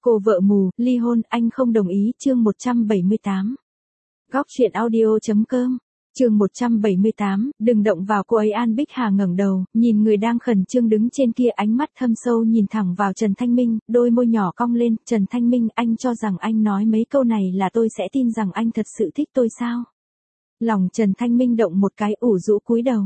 Cô vợ mù, ly hôn, anh không đồng ý, chương 178. Góc truyện audio.com, chương 178, đừng động vào cô ấy. An Bích Hà ngẩng đầu, nhìn người đang khẩn trương đứng trên kia, ánh mắt thâm sâu nhìn thẳng vào Trần Thanh Minh, đôi môi nhỏ cong lên. Trần Thanh Minh, anh cho rằng anh nói mấy câu này là tôi sẽ tin rằng anh thật sự thích tôi sao? Lòng Trần Thanh Minh động một cái, ủ rũ cúi đầu.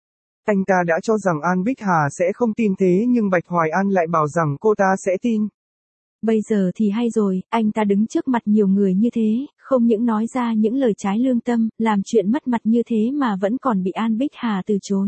Anh ta đã cho rằng An Bích Hà sẽ không tin thế nhưng Bạch Hoài An lại bảo rằng cô ta sẽ tin. Bây giờ thì hay rồi, anh ta đứng trước mặt nhiều người như thế, không những nói ra những lời trái lương tâm, làm chuyện mất mặt như thế mà vẫn còn bị An Bích Hà từ chối.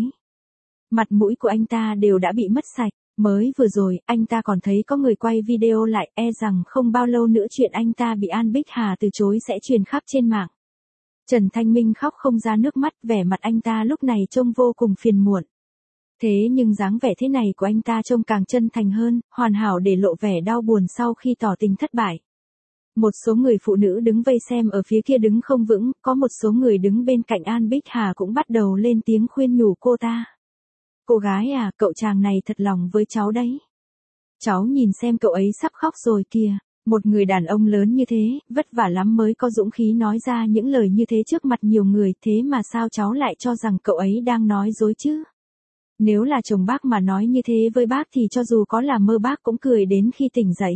Mặt mũi của anh ta đều đã bị mất sạch, mới vừa rồi, anh ta còn thấy có người quay video lại, e rằng không bao lâu nữa chuyện anh ta bị An Bích Hà từ chối sẽ truyền khắp trên mạng. Trần Thanh Minh khóc không ra nước mắt, vẻ mặt anh ta lúc này trông vô cùng phiền muộn. Thế nhưng dáng vẻ thế này của anh ta trông càng chân thành hơn, hoàn hảo để lộ vẻ đau buồn sau khi tỏ tình thất bại. Một số người phụ nữ đứng vây xem ở phía kia đứng không vững, có một số người đứng bên cạnh An Bích Hà cũng bắt đầu lên tiếng khuyên nhủ cô ta. Cô gái à, cậu chàng này thật lòng với cháu đấy. Cháu nhìn xem cậu ấy sắp khóc rồi kìa. Một người đàn ông lớn như thế, vất vả lắm mới có dũng khí nói ra những lời như thế trước mặt nhiều người, thế mà sao cháu lại cho rằng cậu ấy đang nói dối chứ? Nếu là chồng bác mà nói như thế với bác thì cho dù có là mơ bác cũng cười đến khi tỉnh dậy.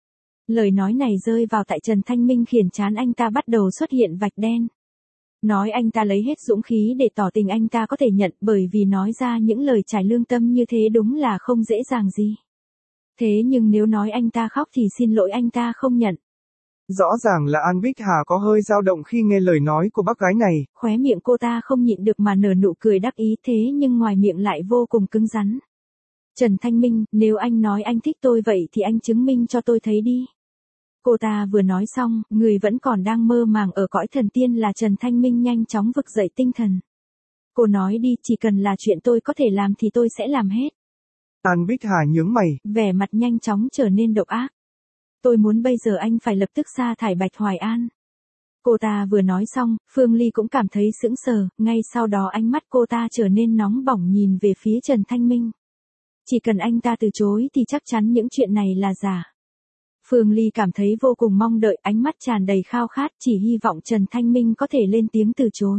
Lời nói này rơi vào tại Trần Thanh Minh khiến trán anh ta bắt đầu xuất hiện vạch đen. Nói anh ta lấy hết dũng khí để tỏ tình anh ta có thể nhận, bởi vì nói ra những lời trải lương tâm như thế đúng là không dễ dàng gì. Thế nhưng nếu nói anh ta khóc thì xin lỗi, anh ta không nhận. Rõ ràng là An Bích Hà có hơi dao động khi nghe lời nói của bác gái này. Khóe miệng cô ta không nhịn được mà nở nụ cười đắc ý, thế nhưng ngoài miệng lại vô cùng cứng rắn. Trần Thanh Minh, nếu anh nói anh thích tôi vậy thì anh chứng minh cho tôi thấy đi. Cô ta vừa nói xong, người vẫn còn đang mơ màng ở cõi thần tiên là Trần Thanh Minh nhanh chóng vực dậy tinh thần. Cô nói đi, chỉ cần là chuyện tôi có thể làm thì tôi sẽ làm hết. An Bích Hà nhướng mày, vẻ mặt nhanh chóng trở nên độc ác. Tôi muốn bây giờ anh phải lập tức sa thải Bạch Hoài An. Cô ta vừa nói xong, Phương Ly cũng cảm thấy sững sờ, ngay sau đó ánh mắt cô ta trở nên nóng bỏng nhìn về phía Trần Thanh Minh. Chỉ cần anh ta từ chối thì chắc chắn những chuyện này là giả. Phương Ly cảm thấy vô cùng mong đợi, ánh mắt tràn đầy khao khát, chỉ hy vọng Trần Thanh Minh có thể lên tiếng từ chối.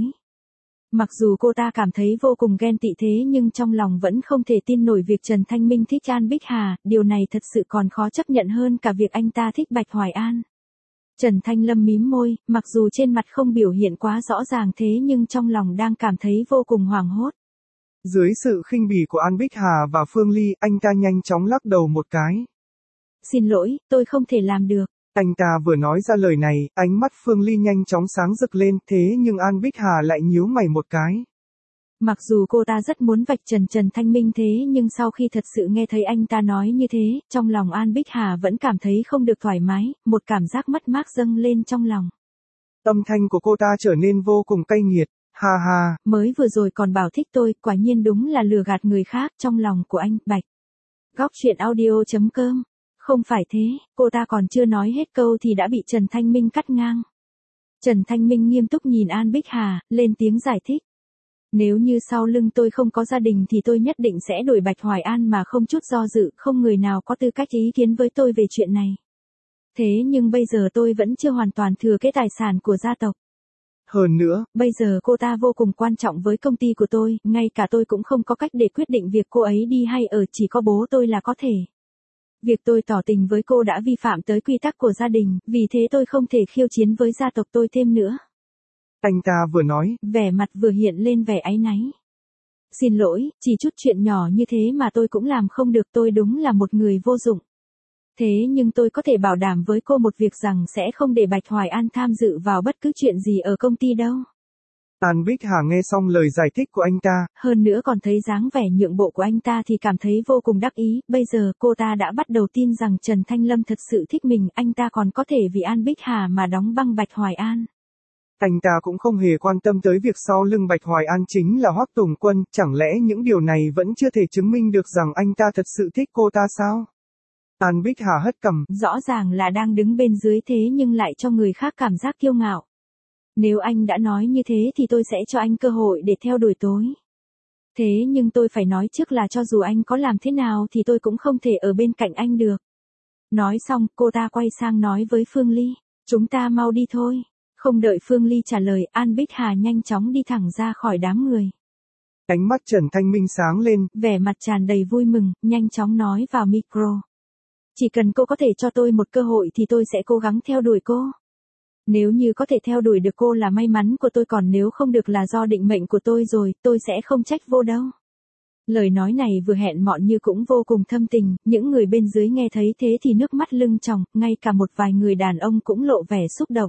Mặc dù cô ta cảm thấy vô cùng ghen tị thế nhưng trong lòng vẫn không thể tin nổi việc Trần Thanh Minh thích An Bích Hà, điều này thật sự còn khó chấp nhận hơn cả việc anh ta thích Bạch Hoài An. Trần Thanh Lâm mím môi, mặc dù trên mặt không biểu hiện quá rõ ràng thế nhưng trong lòng đang cảm thấy vô cùng hoảng hốt. Dưới sự khinh bỉ của An Bích Hà và Phương Ly, anh ta nhanh chóng lắc đầu một cái. Xin lỗi, tôi không thể làm được. Anh ta vừa nói ra lời này, ánh mắt Phương Ly nhanh chóng sáng rực lên, thế nhưng An Bích Hà lại nhíu mày một cái. Mặc dù cô ta rất muốn vạch trần Trần Thanh Minh thế nhưng sau khi thật sự nghe thấy anh ta nói như thế, trong lòng An Bích Hà vẫn cảm thấy không được thoải mái, một cảm giác mất mát dâng lên trong lòng. Âm thanh của cô ta trở nên vô cùng cay nghiệt, ha ha. Mới vừa rồi còn bảo thích tôi, quả nhiên đúng là lừa gạt người khác, trong lòng của anh, Bạch. Góc truyện audio.com. Không phải thế, cô ta còn chưa nói hết câu thì đã bị Trần Thanh Minh cắt ngang. Trần Thanh Minh nghiêm túc nhìn An Bích Hà, lên tiếng giải thích. Nếu như sau lưng tôi không có gia đình thì tôi nhất định sẽ đuổi Bạch Hoài An mà không chút do dự, không người nào có tư cách ý kiến với tôi về chuyện này. Thế nhưng bây giờ tôi vẫn chưa hoàn toàn thừa kế tài sản của gia tộc. Hơn nữa, bây giờ cô ta vô cùng quan trọng với công ty của tôi, ngay cả tôi cũng không có cách để quyết định việc cô ấy đi hay ở, chỉ có bố tôi là có thể. Việc tôi tỏ tình với cô đã vi phạm tới quy tắc của gia đình, vì thế tôi không thể khiêu chiến với gia tộc tôi thêm nữa. Anh ta vừa nói, vẻ mặt vừa hiện lên vẻ áy náy. Xin lỗi, chỉ chút chuyện nhỏ như thế mà tôi cũng làm không được, tôi đúng là một người vô dụng. Thế nhưng tôi có thể bảo đảm với cô một việc rằng sẽ không để Bạch Hoài An tham dự vào bất cứ chuyện gì ở công ty đâu. An Bích Hà nghe xong lời giải thích của anh ta, hơn nữa còn thấy dáng vẻ nhượng bộ của anh ta thì cảm thấy vô cùng đắc ý, bây giờ cô ta đã bắt đầu tin rằng Trần Thanh Lâm thật sự thích mình, anh ta còn có thể vì An Bích Hà mà đóng băng Bạch Hoài An. Anh ta cũng không hề quan tâm tới việc sau lưng Bạch Hoài An chính là Hoắc Tùng Quân, chẳng lẽ những điều này vẫn chưa thể chứng minh được rằng anh ta thật sự thích cô ta sao? An Bích Hà hất cằm, rõ ràng là đang đứng bên dưới thế nhưng lại cho người khác cảm giác kiêu ngạo. Nếu anh đã nói như thế thì tôi sẽ cho anh cơ hội để theo đuổi tôi. Thế nhưng tôi phải nói trước là cho dù anh có làm thế nào thì tôi cũng không thể ở bên cạnh anh được. Nói xong, cô ta quay sang nói với Phương Ly, chúng ta mau đi thôi. Không đợi Phương Ly trả lời, An Bích Hà nhanh chóng đi thẳng ra khỏi đám người. Ánh mắt Trần Thanh Minh sáng lên, vẻ mặt tràn đầy vui mừng, nhanh chóng nói vào micro. Chỉ cần cô có thể cho tôi một cơ hội thì tôi sẽ cố gắng theo đuổi cô. Nếu như có thể theo đuổi được cô là may mắn của tôi, còn nếu không được là do định mệnh của tôi rồi, tôi sẽ không trách vô đâu. Lời nói này vừa hẹn mọn như cũng vô cùng thâm tình, những người bên dưới nghe thấy thế thì nước mắt lưng tròng, ngay cả một vài người đàn ông cũng lộ vẻ xúc động.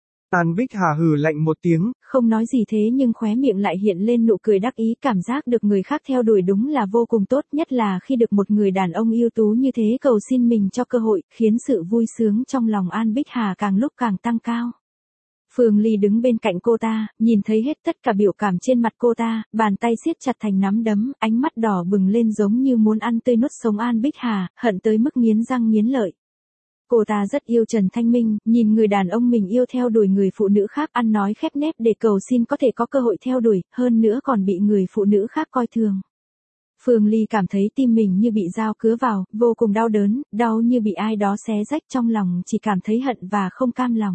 An Bích Hà hừ lạnh một tiếng, không nói gì thế nhưng khóe miệng lại hiện lên nụ cười đắc ý, cảm giác được người khác theo đuổi đúng là vô cùng tốt, nhất là khi được một người đàn ông ưu tú như thế cầu xin mình cho cơ hội, khiến sự vui sướng trong lòng An Bích Hà càng lúc càng tăng cao. Phương Ly đứng bên cạnh cô ta, nhìn thấy hết tất cả biểu cảm trên mặt cô ta, bàn tay siết chặt thành nắm đấm, ánh mắt đỏ bừng lên giống như muốn ăn tươi nuốt sống An Bích Hà, hận tới mức nghiến răng nghiến lợi. Cô ta rất yêu Trần Thanh Minh, nhìn người đàn ông mình yêu theo đuổi người phụ nữ khác, ăn nói khép nép để cầu xin có thể có cơ hội theo đuổi, hơn nữa còn bị người phụ nữ khác coi thường. Phương Ly cảm thấy tim mình như bị dao cứa vào, vô cùng đau đớn, đau như bị ai đó xé rách, trong lòng chỉ cảm thấy hận và không cam lòng.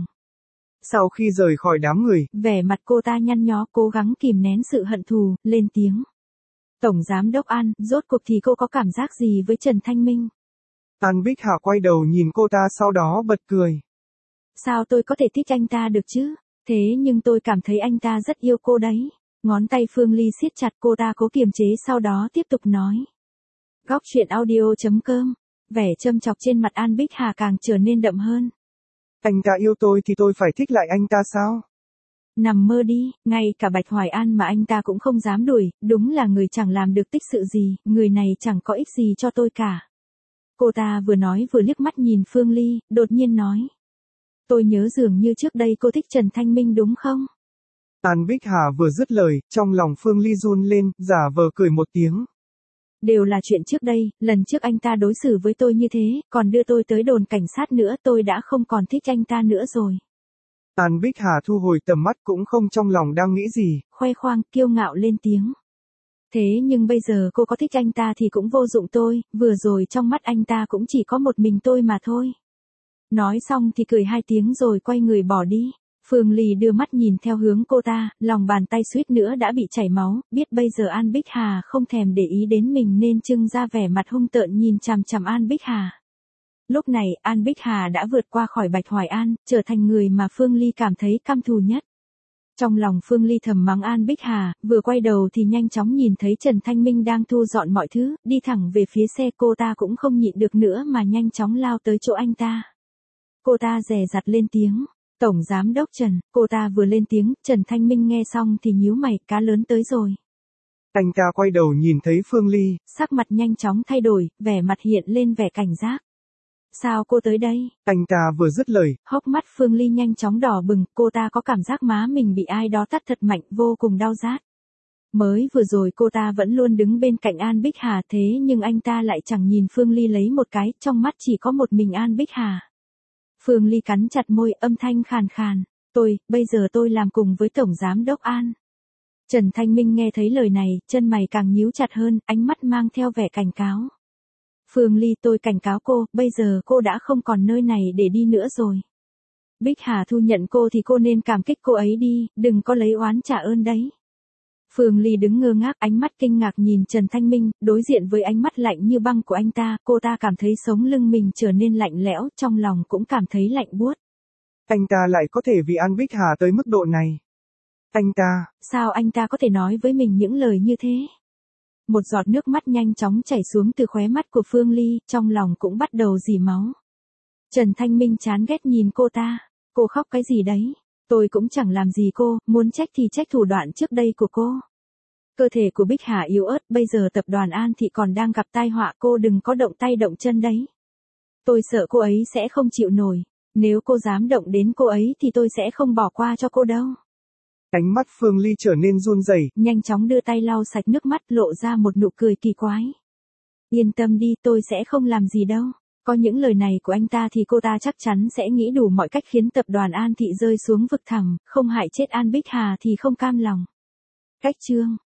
Sau khi rời khỏi đám người, vẻ mặt cô ta nhăn nhó, cố gắng kìm nén sự hận thù, lên tiếng. Tổng giám đốc An, rốt cuộc thì cô có cảm giác gì với Trần Thanh Minh? An Bích Hà quay đầu nhìn cô ta sau đó bật cười. Sao tôi có thể thích anh ta được chứ? Thế nhưng tôi cảm thấy anh ta rất yêu cô đấy. Ngón tay Phương Ly siết chặt, cô ta cố kiềm chế sau đó tiếp tục nói. Góc truyện audio.com. Vẻ châm chọc trên mặt An Bích Hà càng trở nên đậm hơn. Anh ta yêu tôi thì tôi phải thích lại anh ta sao? Nằm mơ đi, ngay cả Bạch Hoài An mà anh ta cũng không dám đuổi, đúng là người chẳng làm được tích sự gì, người này chẳng có ích gì cho tôi cả. Cô ta vừa nói vừa liếc mắt nhìn Phương Ly, đột nhiên nói. Tôi nhớ dường như trước đây cô thích Trần Thanh Minh đúng không? An Bích Hà vừa dứt lời, trong lòng Phương Ly run lên, giả vờ cười một tiếng. Đều là chuyện trước đây, lần trước anh ta đối xử với tôi như thế, còn đưa tôi tới đồn cảnh sát nữa, tôi đã không còn thích anh ta nữa rồi. An Bích Hà thu hồi tầm mắt, cũng không trong lòng đang nghĩ gì. Khoe khoang, kiêu ngạo lên tiếng. Thế nhưng bây giờ cô có thích anh ta thì cũng vô dụng tôi, vừa rồi trong mắt anh ta cũng chỉ có một mình tôi mà thôi. Nói xong thì cười hai tiếng rồi quay người bỏ đi. Phương Ly đưa mắt nhìn theo hướng cô ta, lòng bàn tay suýt nữa đã bị chảy máu, biết bây giờ An Bích Hà không thèm để ý đến mình nên trưng ra vẻ mặt hung tợn nhìn chằm chằm An Bích Hà. Lúc này, An Bích Hà đã vượt qua khỏi Bạch Hoài An, trở thành người mà Phương Ly cảm thấy căm thù nhất. Trong lòng Phương Ly thầm mắng An Bích Hà, vừa quay đầu thì nhanh chóng nhìn thấy Trần Thanh Minh đang thu dọn mọi thứ, đi thẳng về phía xe, cô ta cũng không nhịn được nữa mà nhanh chóng lao tới chỗ anh ta. Cô ta dè dặt lên tiếng, Tổng Giám đốc Trần, cô ta vừa lên tiếng, Trần Thanh Minh nghe xong thì nhíu mày, cá lớn tới rồi. Anh ta quay đầu nhìn thấy Phương Ly, sắc mặt nhanh chóng thay đổi, vẻ mặt hiện lên vẻ cảnh giác. Sao cô tới đây? Anh ta vừa dứt lời, hốc mắt Phương Ly nhanh chóng đỏ bừng, cô ta có cảm giác má mình bị ai đó tát thật mạnh, vô cùng đau rát. Mới vừa rồi cô ta vẫn luôn đứng bên cạnh An Bích Hà, thế nhưng anh ta lại chẳng nhìn Phương Ly lấy một cái, trong mắt chỉ có một mình An Bích Hà. Phương Ly cắn chặt môi, âm thanh khàn khàn, bây giờ tôi làm cùng với Tổng Giám đốc An. Trần Thanh Minh nghe thấy lời này, chân mày càng nhíu chặt hơn, ánh mắt mang theo vẻ cảnh cáo. Phương Ly, tôi cảnh cáo cô, bây giờ cô đã không còn nơi này để đi nữa rồi. Bích Hà thu nhận cô thì cô nên cảm kích cô ấy đi, đừng có lấy oán trả ơn đấy. Phương Ly đứng ngơ ngác, ánh mắt kinh ngạc nhìn Trần Thanh Minh, đối diện với ánh mắt lạnh như băng của anh ta, cô ta cảm thấy sống lưng mình trở nên lạnh lẽo, trong lòng cũng cảm thấy lạnh buốt. Anh ta lại có thể vì An Bích Hà tới mức độ này. Anh ta, sao anh ta có thể nói với mình những lời như thế? Một giọt nước mắt nhanh chóng chảy xuống từ khóe mắt của Phương Ly, trong lòng cũng bắt đầu rỉ máu. Trần Thanh Minh chán ghét nhìn cô ta, cô khóc cái gì đấy? Tôi cũng chẳng làm gì cô, muốn trách thì trách thủ đoạn trước đây của cô. Cơ thể của Bích Hà yếu ớt, bây giờ tập đoàn An Thị còn đang gặp tai họa, cô đừng có động tay động chân đấy. Tôi sợ cô ấy sẽ không chịu nổi, nếu cô dám động đến cô ấy thì tôi sẽ không bỏ qua cho cô đâu. Ánh mắt Phương Ly trở nên run rẩy, nhanh chóng đưa tay lau sạch nước mắt, lộ ra một nụ cười kỳ quái. Yên tâm đi, tôi sẽ không làm gì đâu. Có những lời này của anh ta thì cô ta chắc chắn sẽ nghĩ đủ mọi cách khiến tập đoàn An Thị rơi xuống vực thẳm, không hại chết An Bích Hà thì không cam lòng. Cách chương